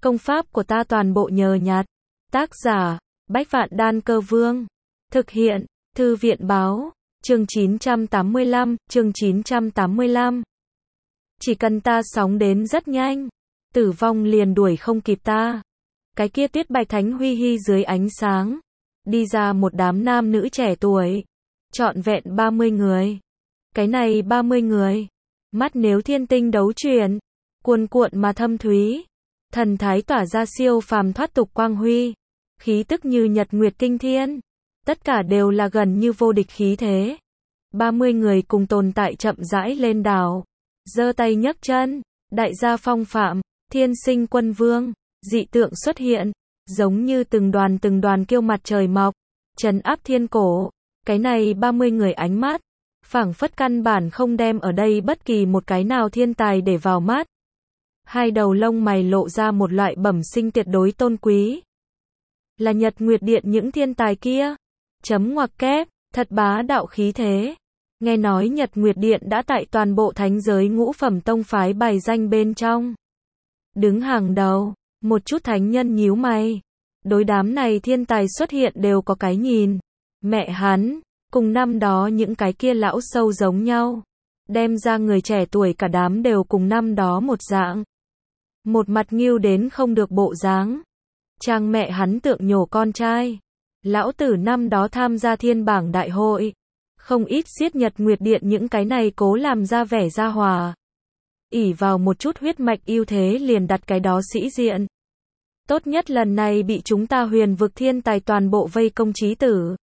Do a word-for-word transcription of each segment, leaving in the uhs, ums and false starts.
Công pháp của ta toàn bộ nhờ nhặt. Tác giả, Bách Vạn Đan Cơ Vương. Thực hiện, Thư viện Báo. Chương chín trăm tám mươi lăm, chương chín trăm tám mươi lăm. Chỉ cần ta sóng đến rất nhanh, tử vong liền đuổi không kịp ta. Cái kia Tuyết Bạch Thánh Huy Hy dưới ánh sáng, đi ra một đám nam nữ trẻ tuổi, trọn vẹn ba mươi người. Cái này ba mươi người, mắt nếu thiên tinh đấu chuyển, cuồn cuộn mà thâm thúy, thần thái tỏa ra siêu phàm thoát tục quang huy, khí tức như nhật nguyệt kinh thiên, tất cả đều là gần như vô địch khí thế. ba mươi người cùng tồn tại chậm rãi lên đảo, giơ tay nhấc chân, đại gia phong phạm, thiên sinh quân vương, dị tượng xuất hiện, giống như từng đoàn từng đoàn kiêu mặt trời mọc, trấn áp thiên cổ. Cái này ba mươi người ánh mắt, phảng phất căn bản không đem ở đây bất kỳ một cái nào thiên tài để vào mắt. Hai đầu lông mày lộ ra một loại bẩm sinh tuyệt đối tôn quý. Là Nhật Nguyệt Điện những thiên tài kia. Chấm ngoặc kép, thật bá đạo khí thế. Nghe nói Nhật Nguyệt Điện đã tại toàn bộ thánh giới ngũ phẩm tông phái bài danh bên trong. Đứng hàng đầu, một chút thánh nhân nhíu mày. Đối đám này thiên tài xuất hiện đều có cái nhìn. Mẹ hắn, cùng năm đó những cái kia lão sâu giống nhau. Đem ra người trẻ tuổi cả đám đều cùng năm đó một dạng. Một mặt nghiêu đến không được bộ dáng. Trang mẹ hắn tượng nhổ con trai. Lão tử năm đó tham gia thiên bảng đại hội. Không ít giết Nhật Nguyệt Điện những cái này cố làm ra vẻ ra hòa. ỷ vào một chút huyết mạch ưu thế liền đặt cái đó sĩ diện. Tốt nhất lần này bị chúng ta huyền vực thiên tài toàn bộ vây công chí tử.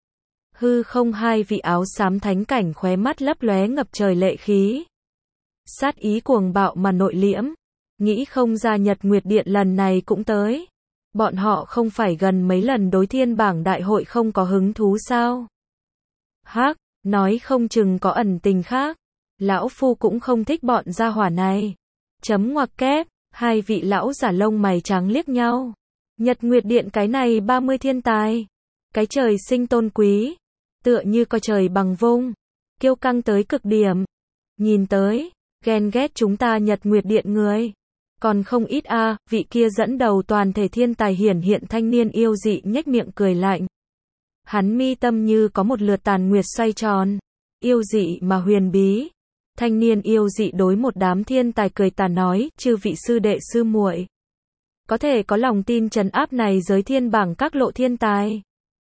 Hư không hai vị áo xám thánh cảnh khóe mắt lấp lóe ngập trời lệ khí. Sát ý cuồng bạo mà nội liễm. Nghĩ không ra Nhật Nguyệt Điện lần này cũng tới. Bọn họ không phải gần mấy lần đối thiên bảng đại hội không có hứng thú sao? Hắc, nói không chừng có ẩn tình khác. Lão phu cũng không thích bọn gia hỏa này. Chấm ngoặc kép, hai vị lão giả lông mày trắng liếc nhau. Nhật Nguyệt Điện cái này ba mươi thiên tài. Cái trời sinh tôn quý. Tựa như coi trời bằng vung. Kiêu căng tới cực điểm. Nhìn tới, ghen ghét chúng ta Nhật Nguyệt Điện người. Còn không ít a, à, vị kia dẫn đầu toàn thể thiên tài hiển hiện thanh niên yêu dị nhếch miệng cười lạnh. Hắn mi tâm như có một lượt tàn nguyệt xoay tròn. Yêu dị mà huyền bí. Thanh niên yêu dị đối một đám thiên tài cười tà nói, chư vị sư đệ sư muội, có thể có lòng tin trấn áp này giới thiên bảng các lộ thiên tài.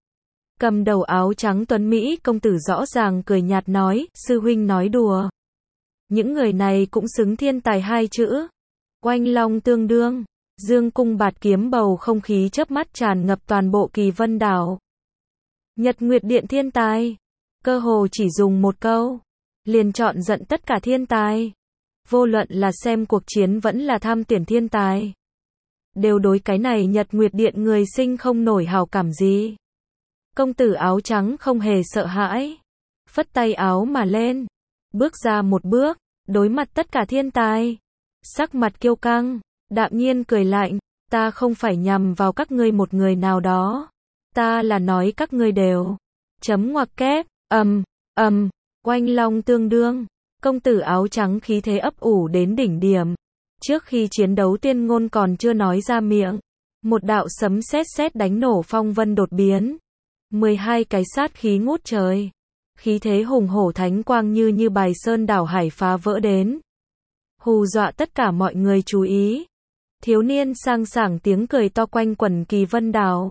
Cầm đầu áo trắng tuấn Mỹ công tử rõ ràng cười nhạt nói, sư huynh nói đùa. Những người này cũng xứng thiên tài hai chữ. Oanh long tương đương, dương cung bạt kiếm bầu không khí chớp mắt tràn ngập toàn bộ Kỳ Vân đảo. Nhật Nguyệt Điện thiên tài, cơ hồ chỉ dùng một câu, liền chọn giận tất cả thiên tài. Vô luận là xem cuộc chiến vẫn là tham tuyển thiên tài. Đều đối cái này Nhật Nguyệt Điện người sinh không nổi hào cảm gì. Công tử áo trắng không hề sợ hãi. Phất tay áo mà lên. Bước ra một bước, đối mặt tất cả thiên tài. Sắc mặt kiêu căng, đạm nhiên cười lạnh. Ta không phải nhằm vào các ngươi một người nào đó. Ta là nói các ngươi đều. Chấm ngoặc kép, ầm, ầm, oanh long tương đương. Công tử áo trắng khí thế ấp ủ đến đỉnh điểm. Trước khi chiến đấu tiên ngôn còn chưa nói ra miệng. Một đạo sấm sét sét đánh nổ phong vân đột biến. mười hai cái sát khí ngút trời. Khí thế hùng hổ thánh quang như như bài sơn đảo hải phá vỡ đến. Hù dọa tất cả mọi người chú ý. Thiếu niên sang sảng tiếng cười to quanh quẩn Kỳ Vân đảo.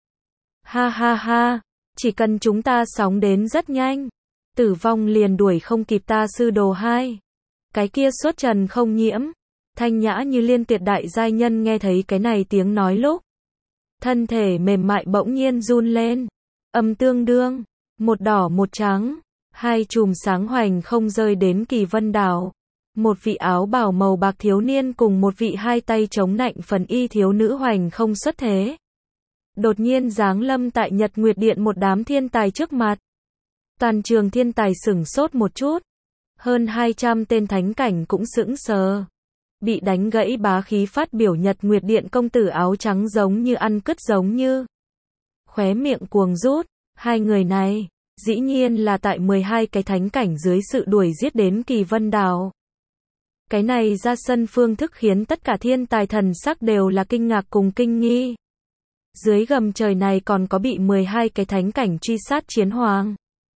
Ha ha ha, chỉ cần chúng ta sóng đến rất nhanh. Tử vong liền đuổi không kịp ta sư đồ hai. Cái kia xuất trần không nhiễm. Thanh nhã như liên tuyệt đại giai nhân nghe thấy cái này tiếng nói lúc. Thân thể mềm mại bỗng nhiên run lên. Âm tương đương, một đỏ một trắng. Hai chùm sáng hoành không rơi đến Kỳ Vân đảo. Một vị áo bào màu bạc thiếu niên cùng một vị hai tay chống nạnh phần y thiếu nữ hoành không xuất thế. Đột nhiên giáng lâm tại Nhật Nguyệt Điện một đám thiên tài trước mặt. Toàn trường thiên tài sửng sốt một chút. Hơn hai trăm tên thánh cảnh cũng sững sờ. Bị đánh gãy bá khí phát biểu Nhật Nguyệt Điện công tử áo trắng giống như ăn cứt giống như. Khóe miệng cuồng rút. Hai người này, dĩ nhiên là tại mười hai cái thánh cảnh dưới sự đuổi giết đến Kỳ Vân đảo. Cái này ra sân phương thức khiến tất cả thiên tài thần sắc đều là kinh ngạc cùng kinh nghi. Dưới gầm trời này còn có bị mười hai cái thánh cảnh truy sát chiến hoàng.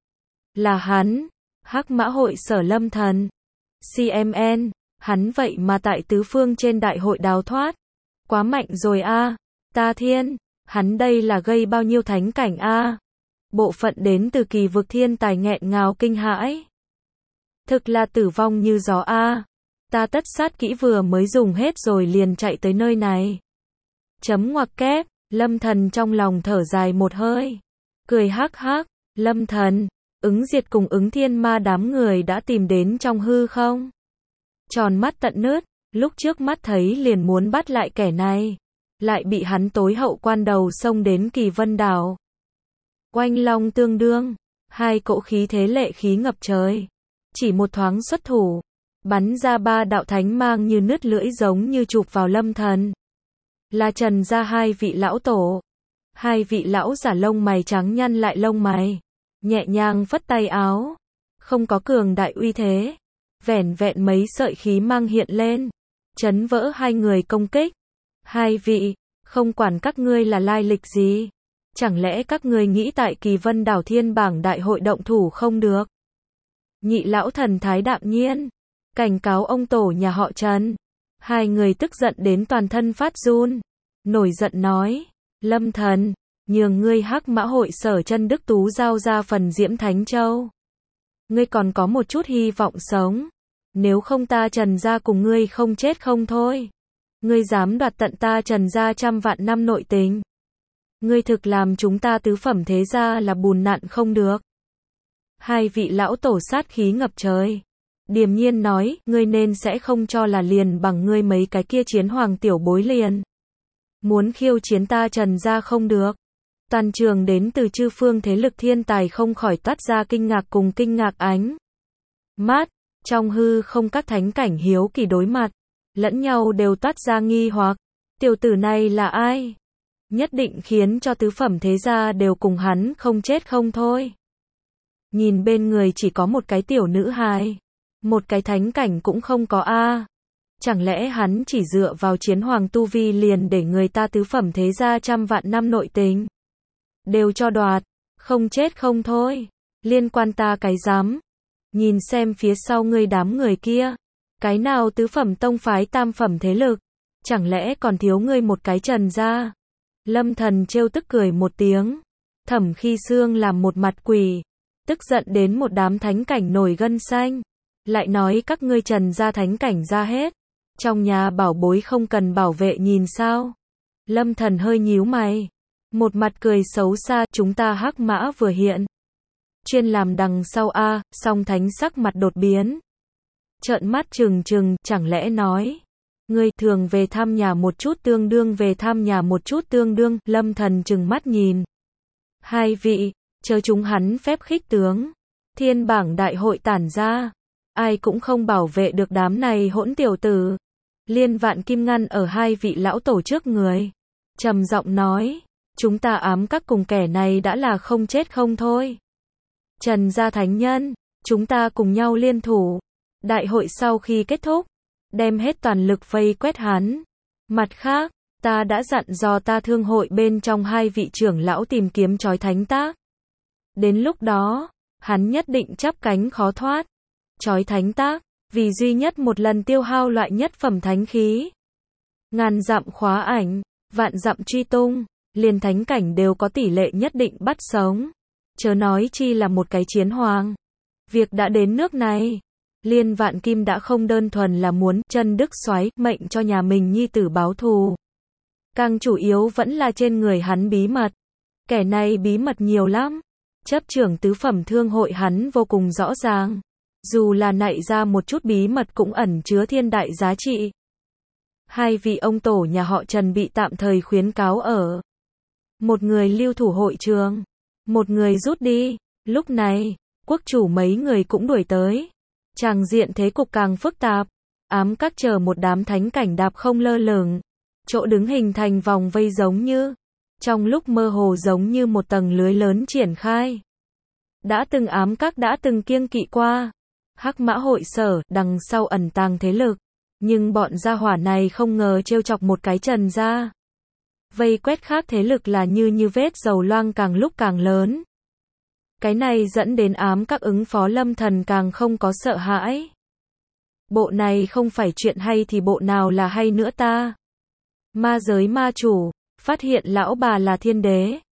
Là hắn, Hắc Mã hội Sở Lâm Thần. xê em en, hắn vậy mà tại tứ phương trên đại hội đào thoát. Quá mạnh rồi a, ta thiên, hắn đây là gây bao nhiêu thánh cảnh a. Bộ phận đến từ kỳ vực thiên tài nghẹn ngào kinh hãi. Thực là tử vong như gió a. Ta tất sát kỹ vừa mới dùng hết rồi liền chạy tới nơi này. Chấm ngoặc kép, Lâm Thần trong lòng thở dài một hơi. Cười hắc hắc, Lâm Thần, ứng diệt cùng ứng thiên ma đám người đã tìm đến trong hư không? Tròn mắt tận nứt, lúc trước mắt thấy liền muốn bắt lại kẻ này. Lại bị hắn tối hậu quan đầu xông đến Kỳ Vân Đảo. Oanh long tương đương, hai cỗ khí thế lệ khí ngập trời. Chỉ một thoáng xuất thủ, bắn ra ba đạo thánh mang như nứt lưỡi giống như chụp vào Lâm Thần. Là Trần gia hai vị lão tổ. Hai vị lão giả lông mày trắng nhăn lại lông mày, nhẹ nhàng phất tay áo. Không có cường đại uy thế, vẻn vẹn mấy sợi khí mang hiện lên, chấn vỡ hai người công kích. Hai vị, không quản các ngươi là lai lịch gì, chẳng lẽ các ngươi nghĩ tại Kỳ Vân Đảo Thiên Bảng đại hội động thủ không được? Nhị lão thần thái đạm nhiên, cảnh cáo ông tổ nhà họ Trần. Hai người tức giận đến toàn thân phát run, nổi giận nói, Lâm Thần, nhường ngươi Hắc Mã hội Sở Chân Đức Tú giao ra phần Diễm Thánh Châu. Ngươi còn có một chút hy vọng sống, nếu không ta Trần gia cùng ngươi không chết không thôi. Ngươi dám đoạt tận ta Trần gia trăm vạn năm nội tình. Ngươi thực làm chúng ta tứ phẩm thế gia là bùn nặn không được. Hai vị lão tổ sát khí ngập trời. Điềm nhiên nói, ngươi nên sẽ không cho là liền bằng ngươi mấy cái kia chiến hoàng tiểu bối liền. Muốn khiêu chiến ta Trần gia không được. Toàn trường đến từ chư phương thế lực thiên tài không khỏi toát ra kinh ngạc cùng kinh ngạc ánh mắt. Trong hư không các thánh cảnh hiếu kỳ đối mặt, lẫn nhau đều toát ra nghi hoặc. Tiểu tử này là ai? Nhất định khiến cho tứ phẩm thế gia đều cùng hắn không chết không thôi. Nhìn bên người chỉ có một cái tiểu nữ hài, một cái thánh cảnh cũng không có a. Chẳng lẽ hắn chỉ dựa vào chiến hoàng tu vi liền để người ta tứ phẩm thế gia trăm vạn năm nội tình đều cho đoạt, không chết không thôi. Liên quan ta cái dám. Nhìn xem phía sau ngươi đám người kia, cái nào tứ phẩm tông phái tam phẩm thế lực, chẳng lẽ còn thiếu ngươi một cái Trần gia? Lâm Thần trêu tức cười một tiếng. Thẩm Khi Xương làm một mặt quỷ, tức giận đến một đám thánh cảnh nổi gân xanh. Lại nói các ngươi Trần gia thánh cảnh ra hết, trong nhà bảo bối không cần bảo vệ nhìn sao? Lâm Thần hơi nhíu mày, một mặt cười xấu xa, chúng ta Hắc Mã vừa hiện, chuyên làm đằng sau a. Song thánh sắc mặt đột biến, trợn mắt trừng trừng, chẳng lẽ nói ngươi thường về thăm nhà một chút tương đương về thăm nhà một chút tương đương? Lâm Thần trừng mắt nhìn hai vị, chớ chúng hắn phép khích tướng. Thiên bảng đại hội tản ra, ai cũng không bảo vệ được đám này hỗn tiểu tử. Liên Vạn Kim ngăn ở hai vị lão tổ trước người, trầm giọng nói, chúng ta ám các cùng kẻ này đã là không chết không thôi. Trần gia thánh nhân, chúng ta cùng nhau liên thủ. Đại hội sau khi kết thúc, đem hết toàn lực vây quét hắn. Mặt khác, ta đã dặn dò ta thương hội bên trong hai vị trưởng lão tìm kiếm chói thánh tác. Đến lúc đó, hắn nhất định chắp cánh khó thoát. Chói thánh tác, vì duy nhất một lần tiêu hao loại nhất phẩm thánh khí. Ngàn dặm khóa ảnh, vạn dặm truy tung, liền thánh cảnh đều có tỷ lệ nhất định bắt sống. Chớ nói chi là một cái chiến hoàng. Việc đã đến nước này, Liên Vạn Kim đã không đơn thuần là muốn chân đức xoáy mệnh cho nhà mình nhi tử báo thù. Càng chủ yếu vẫn là trên người hắn bí mật. Kẻ này bí mật nhiều lắm. Chấp trưởng tứ phẩm thương hội hắn vô cùng rõ ràng. Dù là nạy ra một chút bí mật cũng ẩn chứa thiên đại giá trị. Hai vị ông tổ nhà họ Trần bị tạm thời khuyến cáo ở. Một người lưu thủ hội trường, một người rút đi. Lúc này, quốc chủ mấy người cũng đuổi tới. Tràng diện thế cục càng phức tạp. Ám các chờ một đám thánh cảnh đạp không lơ lửng. Chỗ đứng hình thành vòng vây giống như, trong lúc mơ hồ giống như một tầng lưới lớn triển khai. Đã từng ám các đã từng kiêng kỵ qua. Hắc Mã hội sở, đằng sau ẩn tàng thế lực. Nhưng bọn gia hỏa này không ngờ trêu chọc một cái Trần gia. Vây quét khác thế lực là như như vết dầu loang càng lúc càng lớn. Cái này dẫn đến ám các ứng phó Lâm Thần càng không có sợ hãi. Bộ này không phải chuyện hay thì bộ nào là hay nữa ta? Ma giới ma chủ, phát hiện lão bà là thiên đế.